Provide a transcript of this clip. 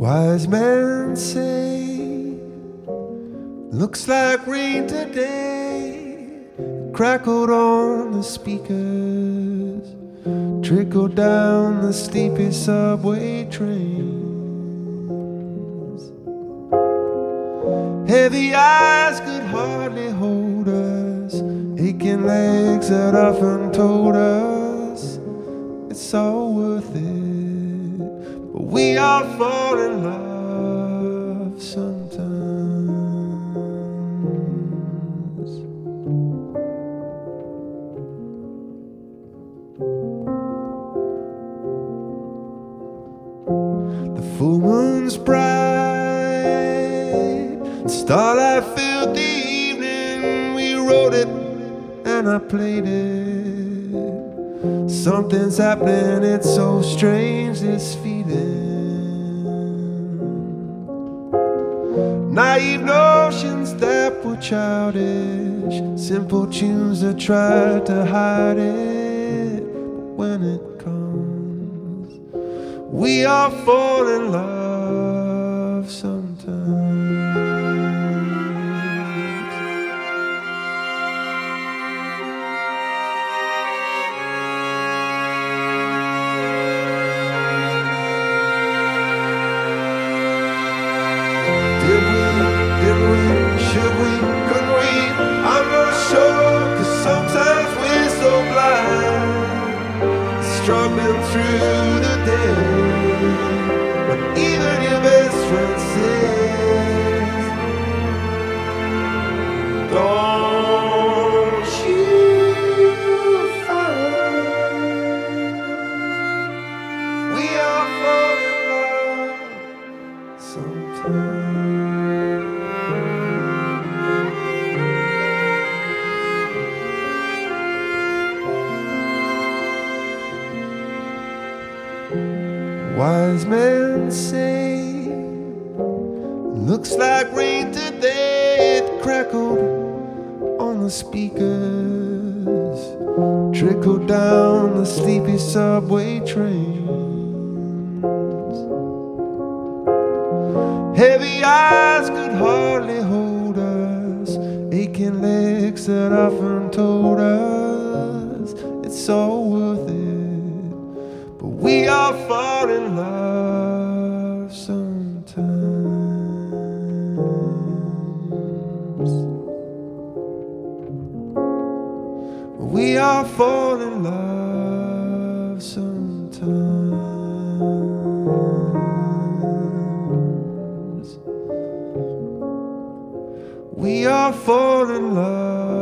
Wise men say, looks like rain today. Crackled on the speakers, trickled down the sleepy subway trains. Heavy eyes could hardly hold us, aching legs that often told us it's all worth it. But we all fall in love sometimes. The full moon's bright, starlight filled the evening. We wrote it and I played it. Something's happening, it's so strange, this feeling. Naive notions that were childish, simple tunes that tried to hide it. But when it comes, we all fall in love sometimes. Should we, could we? I'm not sure, 'cause sometimes we're so blind, struggling through the day. But even your best friend says, don't you find we all fall in love sometimes. Wise men say, looks like rain today. It crackled on the speakers, trickled down the sleepy subway trains. Heavy eyes could hardly hold us, aching legs that often told us it's all worth it. But we all fall in love sometimes. We all fall in love sometimes. We all fall in love.